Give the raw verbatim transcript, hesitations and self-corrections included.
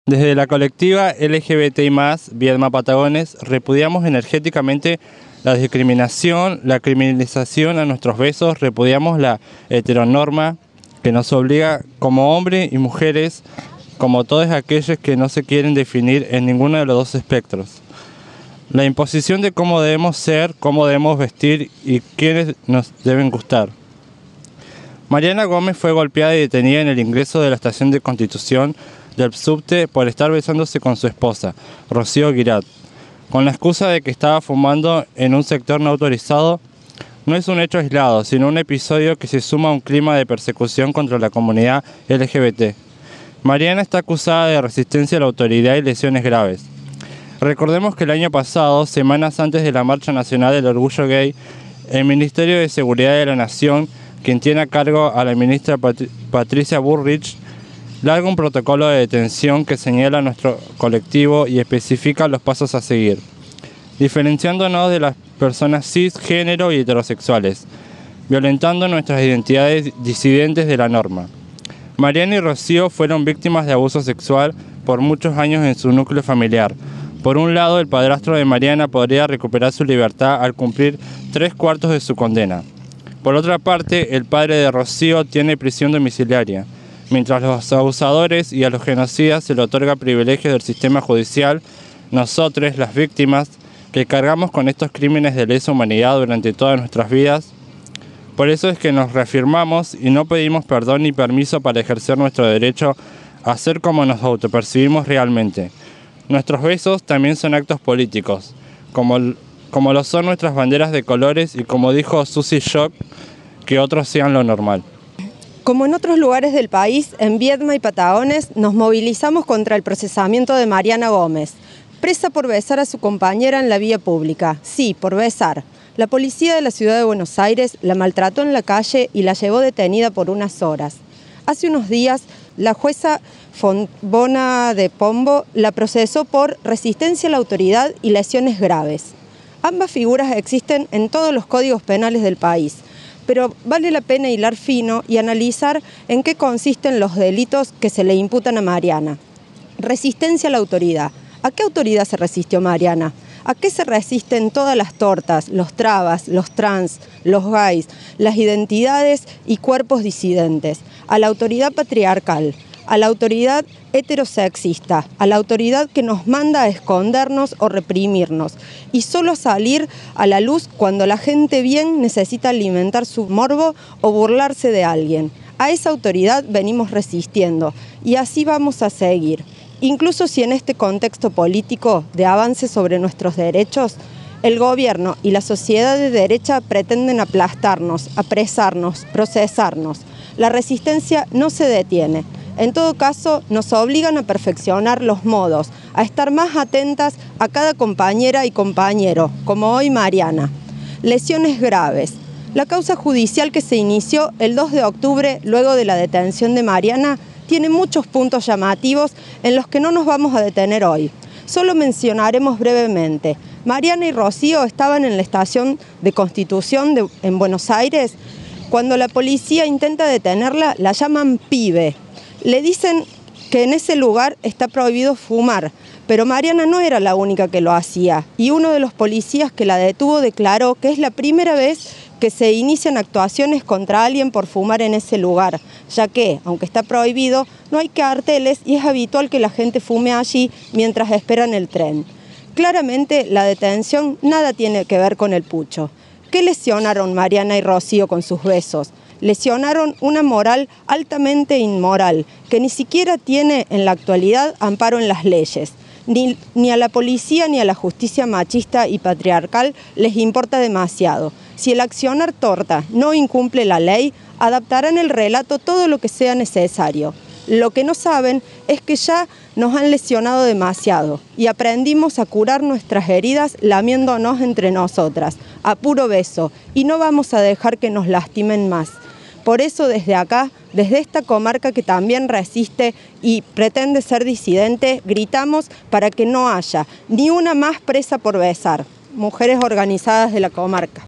Desde la colectiva L G B T I más, Viedma Patagones, repudiamos energéticamente la discriminación, la criminalización a nuestros besos, repudiamos la heteronorma que nos obliga como hombres y mujeres, como todos aquellos que no se quieren definir en ninguno de los dos espectros. La imposición de cómo debemos ser, cómo debemos vestir y quiénes nos deben gustar. Mariana Gómez fue golpeada y detenida en el ingreso de la estación de Constitución del subte por estar besándose con su esposa, Rocío Guirat, con la excusa de que estaba fumando en un sector no autorizado. No es un hecho aislado, sino un episodio que se suma a un clima de persecución contra la comunidad L G B T. Mariana está acusada de resistencia a la autoridad y lesiones graves. Recordemos que el año pasado, semanas antes de la Marcha Nacional del Orgullo Gay, el Ministerio de Seguridad de la Nación, quien tiene a cargo a la ministra Pat- Patricia Bullrich, larga un protocolo de detención que señala a nuestro colectivo y especifica los pasos a seguir, diferenciándonos de las personas cis, género y heterosexuales, violentando nuestras identidades disidentes de la norma. Mariana y Rocío fueron víctimas de abuso sexual por muchos años en su núcleo familiar. Por un lado, el padrastro de Mariana podría recuperar su libertad al cumplir tres cuartos de su condena. Por otra parte, el padre de Rocío tiene prisión domiciliaria, mientras a los abusadores y a los genocidas se le otorga privilegios del sistema judicial. Nosotros, las víctimas, que cargamos con estos crímenes de lesa humanidad durante todas nuestras vidas. Por eso es que nos reafirmamos y no pedimos perdón ni permiso para ejercer nuestro derecho a ser como nos autopercibimos realmente. Nuestros besos también son actos políticos, como, como lo son nuestras banderas de colores y, como dijo Susie Shock, que otros sean lo normal. Como en otros lugares del país, en Viedma y Patagones nos movilizamos contra el procesamiento de Mariana Gómez, presa por besar a su compañera en la vía pública. Sí, por besar. La policía de la ciudad de Buenos Aires la maltrató en la calle y la llevó detenida por unas horas. Hace unos días, la jueza Fontbona de Pombo la procesó por resistencia a la autoridad y lesiones graves. Ambas figuras existen en todos los códigos penales del país, pero vale la pena hilar fino y analizar en qué consisten los delitos que se le imputan a Mariana. Resistencia a la autoridad. ¿A qué autoridad se resistió Mariana? ¿A qué se resisten todas las tortas, los trabas, los trans, los gays, las identidades y cuerpos disidentes? A la autoridad patriarcal, a la autoridad heterosexista, a la autoridad que nos manda a escondernos o reprimirnos y solo salir a la luz cuando la gente bien necesita alimentar su morbo o burlarse de alguien. A esa autoridad venimos resistiendo y así vamos a seguir. Incluso si en este contexto político de avance sobre nuestros derechos, el gobierno y la sociedad de derecha pretenden aplastarnos, apresarnos, procesarnos. La resistencia no se detiene. En todo caso, nos obligan a perfeccionar los modos, a estar más atentas a cada compañera y compañero, como hoy Mariana. Lesiones graves. La causa judicial que se inició el dos de octubre, luego de la detención de Mariana, tiene muchos puntos llamativos en los que no nos vamos a detener hoy. Solo mencionaremos brevemente. Mariana y Rocío estaban en la estación de Constitución de, en Buenos Aires. Cuando la policía intenta detenerla, la llaman pibe. Le dicen que en ese lugar está prohibido fumar, pero Mariana no era la única que lo hacía. Y uno de los policías que la detuvo declaró que es la primera vez que se inician actuaciones contra alguien por fumar en ese lugar, ya que, aunque está prohibido, no hay carteles y es habitual que la gente fume allí mientras esperan el tren. Claramente, la detención nada tiene que ver con el pucho. ¿Qué lesionaron Mariana y Rocío con sus besos? Lesionaron una moral altamente inmoral, que ni siquiera tiene en la actualidad amparo en las leyes. Ni, ni a la policía ni a la justicia machista y patriarcal les importa demasiado. Si el accionar torta no incumple la ley, adaptarán el relato todo lo que sea necesario. Lo que no saben es que ya nos han lesionado demasiado y aprendimos a curar nuestras heridas lamiéndonos entre nosotras, a puro beso, y no vamos a dejar que nos lastimen más. Por eso desde acá, desde esta comarca que también resiste y pretende ser disidente, gritamos para que no haya ni una más presa por besar. Mujeres organizadas de la comarca.